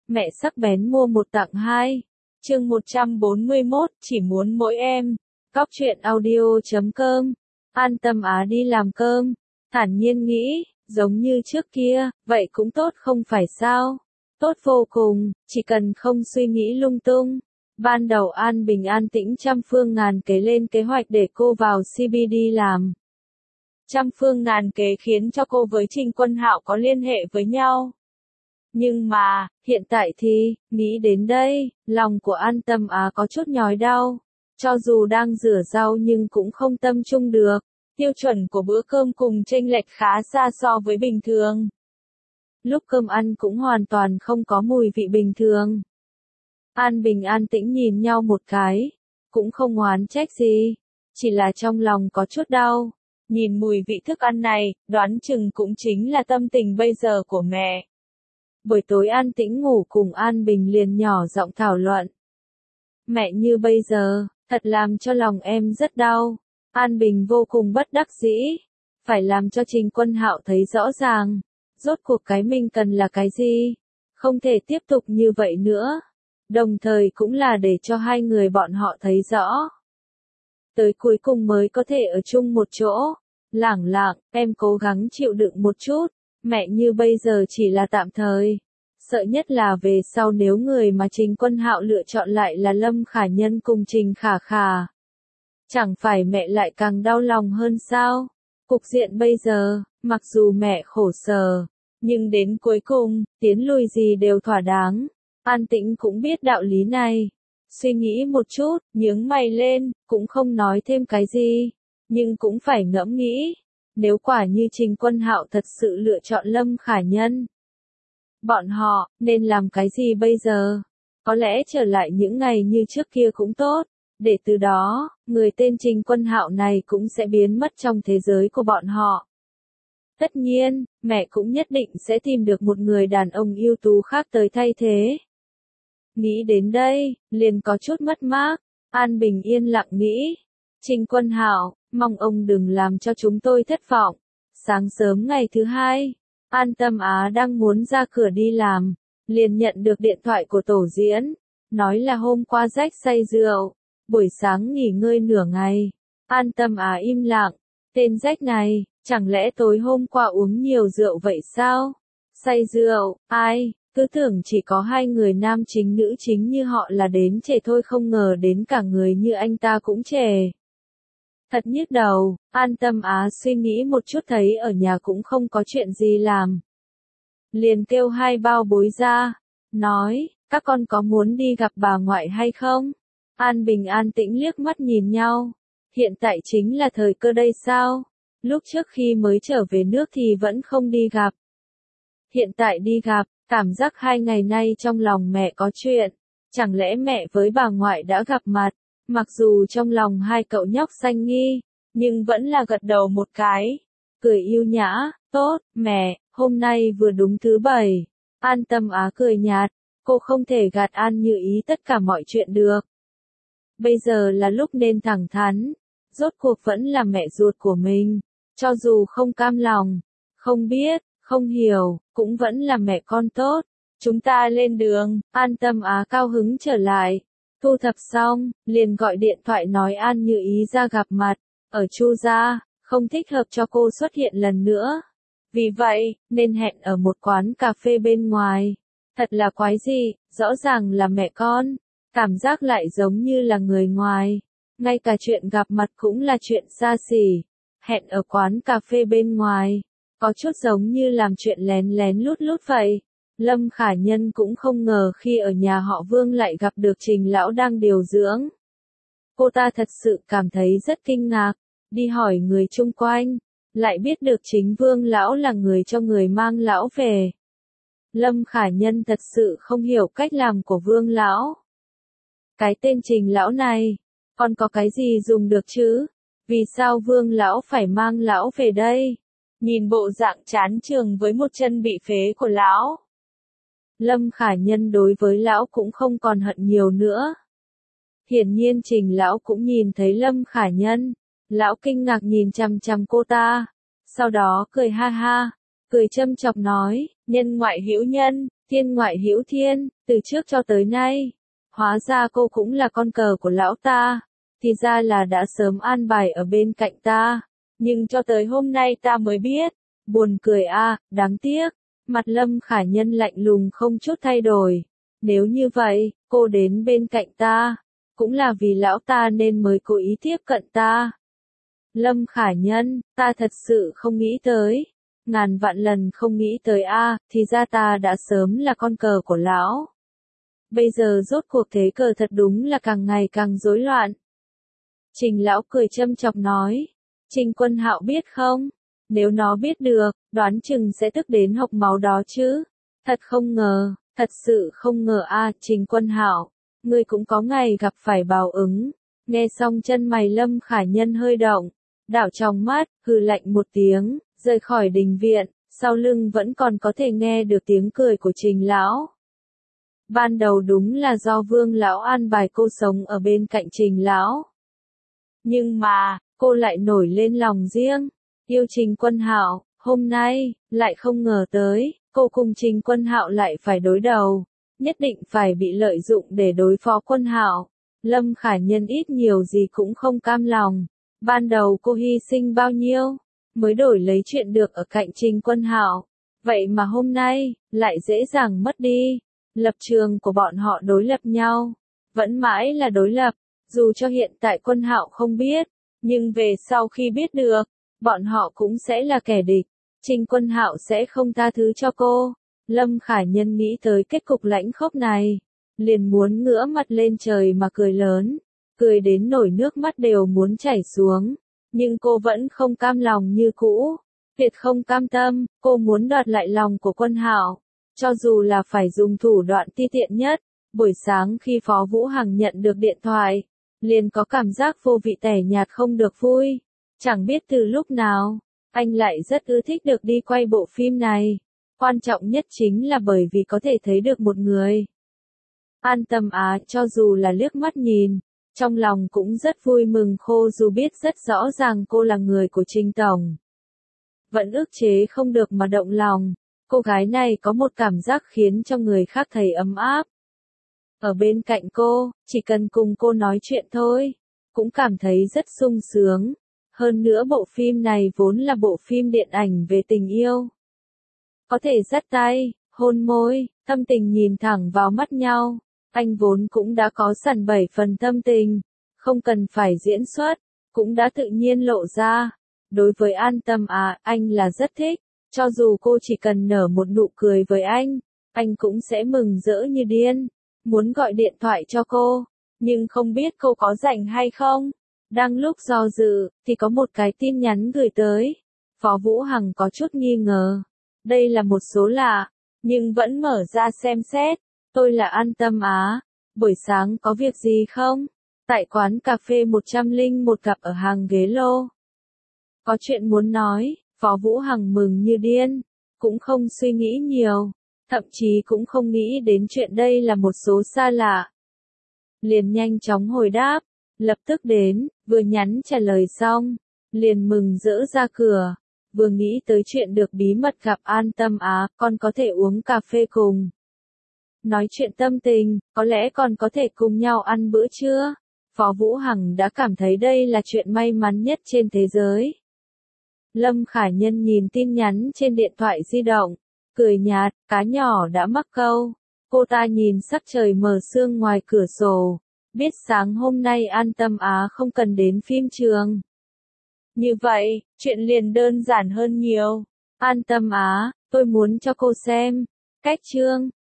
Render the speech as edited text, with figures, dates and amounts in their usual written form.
Mẹ sắc bén mua một tặng hai. Chương 141, chỉ muốn mỗi em. Cóc truyện audio.com. An Tâm Á đi làm cơm, thản nhiên nghĩ, giống như trước kia, vậy cũng tốt không phải sao? Tốt vô cùng, chỉ cần không suy nghĩ lung tung. Ban đầu An Bình an tĩnh trăm phương ngàn kế lên kế hoạch để cô vào CBD làm. Trăm phương ngàn kế khiến cho cô với Trình Quân Hạo có liên hệ với nhau. Nhưng mà, hiện tại thì, nghĩ đến đây, lòng của An Tâm Á có chút nhói đau. Cho dù đang rửa rau nhưng cũng không tâm trung được. Tiêu chuẩn của bữa cơm cùng chênh lệch khá xa so với bình thường. Lúc cơm ăn cũng hoàn toàn không có mùi vị bình thường. An Bình an tĩnh nhìn nhau một cái, cũng không oán trách gì, chỉ là trong lòng có chút đau. Nhìn mùi vị thức ăn này, đoán chừng cũng chính là tâm tình bây giờ của mẹ. Buổi tối An Tĩnh ngủ cùng An Bình liền nhỏ giọng thảo luận. Mẹ như bây giờ, thật làm cho lòng em rất đau. An Bình vô cùng bất đắc dĩ, phải làm cho Trình Quân Hạo thấy rõ ràng, rốt cuộc cái mình cần là cái gì, không thể tiếp tục như vậy nữa. Đồng thời cũng là để cho hai người bọn họ thấy rõ. Tới cuối cùng mới có thể ở chung một chỗ. Lẳng lặng, em cố gắng chịu đựng một chút, mẹ như bây giờ chỉ là tạm thời. Sợ nhất là về sau nếu người mà Trình Quân Hạo lựa chọn lại là Lâm Khả Nhân cùng Trình Khả Khả. Chẳng phải mẹ lại càng đau lòng hơn sao? Cục diện bây giờ, mặc dù mẹ khổ sở, nhưng đến cuối cùng, tiến lùi gì đều thỏa đáng. An Tĩnh cũng biết đạo lý này. Suy nghĩ một chút, nhướng mày lên, cũng không nói thêm cái gì. Nhưng cũng phải ngẫm nghĩ. Nếu quả như Trình Quân Hạo thật sự lựa chọn Lâm Khả Nhân, bọn họ, nên làm cái gì bây giờ? Có lẽ trở lại những ngày như trước kia cũng tốt. Để từ đó, người tên Trình Quân Hạo này cũng sẽ biến mất trong thế giới của bọn họ. Tất nhiên, mẹ cũng nhất định sẽ tìm được một người đàn ông ưu tú khác tới thay thế. Nghĩ đến đây, liền có chút mất mát. An Bình yên lặng nghĩ. Trình Quân Hạo, mong ông đừng làm cho chúng tôi thất vọng. Sáng sớm ngày thứ hai, An Tâm Á đang muốn ra cửa đi làm, liền nhận được điện thoại của tổ diễn, nói là hôm qua Jack say rượu, buổi sáng nghỉ ngơi nửa ngày. An Tâm Á im lặng, tên Jack này, chẳng lẽ tối hôm qua uống nhiều rượu vậy sao? Say rượu, ai, cứ tưởng chỉ có hai người nam chính nữ chính như họ là đến trẻ thôi, không ngờ đến cả người như anh ta cũng trẻ. Thật nhức đầu, An Tâm Á suy nghĩ một chút thấy ở nhà cũng không có chuyện gì làm. Liền kêu hai bao bối ra, nói, các con có muốn đi gặp bà ngoại hay không? An Bình an tĩnh liếc mắt nhìn nhau. Hiện tại chính là thời cơ đây sao? Lúc trước khi mới trở về nước thì vẫn không đi gặp. Hiện tại đi gặp, cảm giác 2 ngày nay trong lòng mẹ có chuyện. Chẳng lẽ mẹ với bà ngoại đã gặp mặt? Mặc dù trong lòng hai cậu nhóc xanh nghi, nhưng vẫn là gật đầu một cái. Cười yêu nhã, tốt, mẹ, hôm nay vừa đúng thứ Bảy. An Tâm Á cười nhạt, cô không thể gạt An Như Ý tất cả mọi chuyện được. Bây giờ là lúc nên thẳng thắn, rốt cuộc vẫn là mẹ ruột của mình. Cho dù không cam lòng, không biết, không hiểu, cũng vẫn là mẹ con tốt. Chúng ta lên đường. An Tâm Á cao hứng trở lại. Thu thập xong, liền gọi điện thoại nói An Như Ý ra gặp mặt, ở Chu gia, không thích hợp cho cô xuất hiện lần nữa. Vì vậy, nên hẹn ở một quán cà phê bên ngoài. Thật là quái dị, rõ ràng là mẹ con, cảm giác lại giống như là người ngoài. Ngay cả chuyện gặp mặt cũng là chuyện xa xỉ. Hẹn ở quán cà phê bên ngoài, có chút giống như làm chuyện lén lén lút lút vậy. Lâm Khả Nhân cũng không ngờ khi ở nhà họ Vương lại gặp được Trình lão đang điều dưỡng. Cô ta thật sự cảm thấy rất kinh ngạc, đi hỏi người chung quanh, lại biết được chính Vương lão là người cho người mang lão về. Lâm Khả Nhân thật sự không hiểu cách làm của Vương lão. Cái tên Trình lão này, còn có cái gì dùng được chứ? Vì sao Vương lão phải mang lão về đây? Nhìn bộ dạng chán chường với một chân bị phế của lão, Lâm Khả Nhân đối với lão cũng không còn hận nhiều nữa. Hiển nhiên Trình lão cũng nhìn thấy Lâm Khả Nhân, lão kinh ngạc nhìn chằm chằm cô ta, sau đó cười ha ha, cười châm chọc nói, nhân ngoại hữu nhân, Thiên ngoại hữu thiên, từ trước cho tới nay. Hóa ra cô cũng là con cờ của lão ta. Thì ra là đã sớm an bài ở bên cạnh ta. Nhưng cho tới hôm nay ta mới biết. Buồn cười a, đáng tiếc. Mặt Lâm Khả Nhân lạnh lùng không chút thay đổi. Nếu như vậy, cô đến bên cạnh ta. Cũng là vì lão ta nên mới cố ý tiếp cận ta. Lâm Khả Nhân, ta thật sự không nghĩ tới. Ngàn vạn lần không nghĩ tới a, thì ra ta đã sớm là con cờ của lão. Bây giờ rốt cuộc thế cờ thật đúng là càng ngày càng rối loạn. Trình lão cười châm chọc nói. Trình Quân Hạo biết không? Nếu nó biết được, đoán chừng sẽ tức đến hộc máu đó chứ. Thật không ngờ, thật sự không ngờ a, Trình Quân Hạo, ngươi cũng có ngày gặp phải báo ứng. Nghe xong chân mày Lâm Khả Nhân hơi động, đảo trong mắt, hừ lạnh một tiếng, rời khỏi đình viện, sau lưng vẫn còn có thể nghe được tiếng cười của Trình lão. Ban đầu đúng là do Vương lão an bài cô sống ở bên cạnh Trình lão. Nhưng mà, cô lại nổi lên lòng riêng, yêu Trình Quân Hạo, hôm nay, lại không ngờ tới, cô cùng Trình Quân Hạo lại phải đối đầu, nhất định phải bị lợi dụng để đối phó Quân Hạo. Lâm Khả Nhân ít nhiều gì cũng không cam lòng, ban đầu cô hy sinh bao nhiêu, mới đổi lấy chuyện được ở cạnh Trình Quân Hạo, vậy mà hôm nay, lại dễ dàng mất đi. Lập trường của bọn họ đối lập nhau, vẫn mãi là đối lập, dù cho hiện tại Quân Hạo không biết, nhưng về sau khi biết được, bọn họ cũng sẽ là kẻ địch. Trình Quân Hạo sẽ không tha thứ cho cô. Lâm Khả Nhân nghĩ tới kết cục lãnh khốc này, liền muốn ngửa mặt lên trời mà cười lớn, cười đến nổi nước mắt đều muốn chảy xuống, nhưng cô vẫn không cam lòng như cũ, tuyệt không cam tâm, cô muốn đoạt lại lòng của Quân Hạo, cho dù là phải dùng thủ đoạn ti tiện nhất. Buổi sáng khi Phó Vũ Hằng nhận được điện thoại, liền có cảm giác vô vị tẻ nhạt không được vui, chẳng biết từ lúc nào, anh lại rất ưa thích được đi quay bộ phim này. Quan trọng nhất chính là bởi vì có thể thấy được một người. An Tâm Á cho dù là liếc mắt nhìn, trong lòng cũng rất vui mừng khô dù biết rất rõ ràng cô là người của Trình Tổng. Vẫn ức chế không được mà động lòng, cô gái này có một cảm giác khiến cho người khác thấy ấm áp. Ở bên cạnh cô, chỉ cần cùng cô nói chuyện thôi, cũng cảm thấy rất sung sướng. Hơn nữa bộ phim này vốn là bộ phim điện ảnh về tình yêu. Có thể dắt tay, hôn môi, thâm tình nhìn thẳng vào mắt nhau. Anh vốn cũng đã có sẵn 7 phần tâm tình, không cần phải diễn xuất, cũng đã tự nhiên lộ ra. Đối với An Tâm Á, anh là rất thích, cho dù cô chỉ cần nở một nụ cười với anh cũng sẽ mừng rỡ như điên, muốn gọi điện thoại cho cô, nhưng không biết cô có rảnh hay không. Đang lúc do dự, thì có một cái tin nhắn gửi tới. Phó Vũ Hằng có chút nghi ngờ. Đây là một số lạ, nhưng vẫn mở ra xem xét. Tôi là An Tâm Á. Buổi sáng có việc gì không? Tại quán cà phê 101 gặp ở hàng ghế lô. Có chuyện muốn nói, Phó Vũ Hằng mừng như điên. Cũng không suy nghĩ nhiều. Thậm chí cũng không nghĩ đến chuyện đây là một số xa lạ. Liền nhanh chóng hồi đáp. Lập tức đến, vừa nhắn trả lời xong, liền mừng rỡ ra cửa, vừa nghĩ tới chuyện được bí mật gặp An Tâm Á, còn có thể uống cà phê cùng. Nói chuyện tâm tình, có lẽ còn có thể cùng nhau ăn bữa trưa. Phó Vũ Hằng đã cảm thấy đây là chuyện may mắn nhất trên thế giới. Lâm Khả Nhân nhìn tin nhắn trên điện thoại di động, cười nhạt, cá nhỏ đã mắc câu. Cô ta nhìn sắc trời mờ sương ngoài cửa sổ. Biết sáng hôm nay An Tâm Á không cần đến phim trường. Như vậy, chuyện liền đơn giản hơn nhiều. An Tâm Á, tôi muốn cho cô xem. Cách chương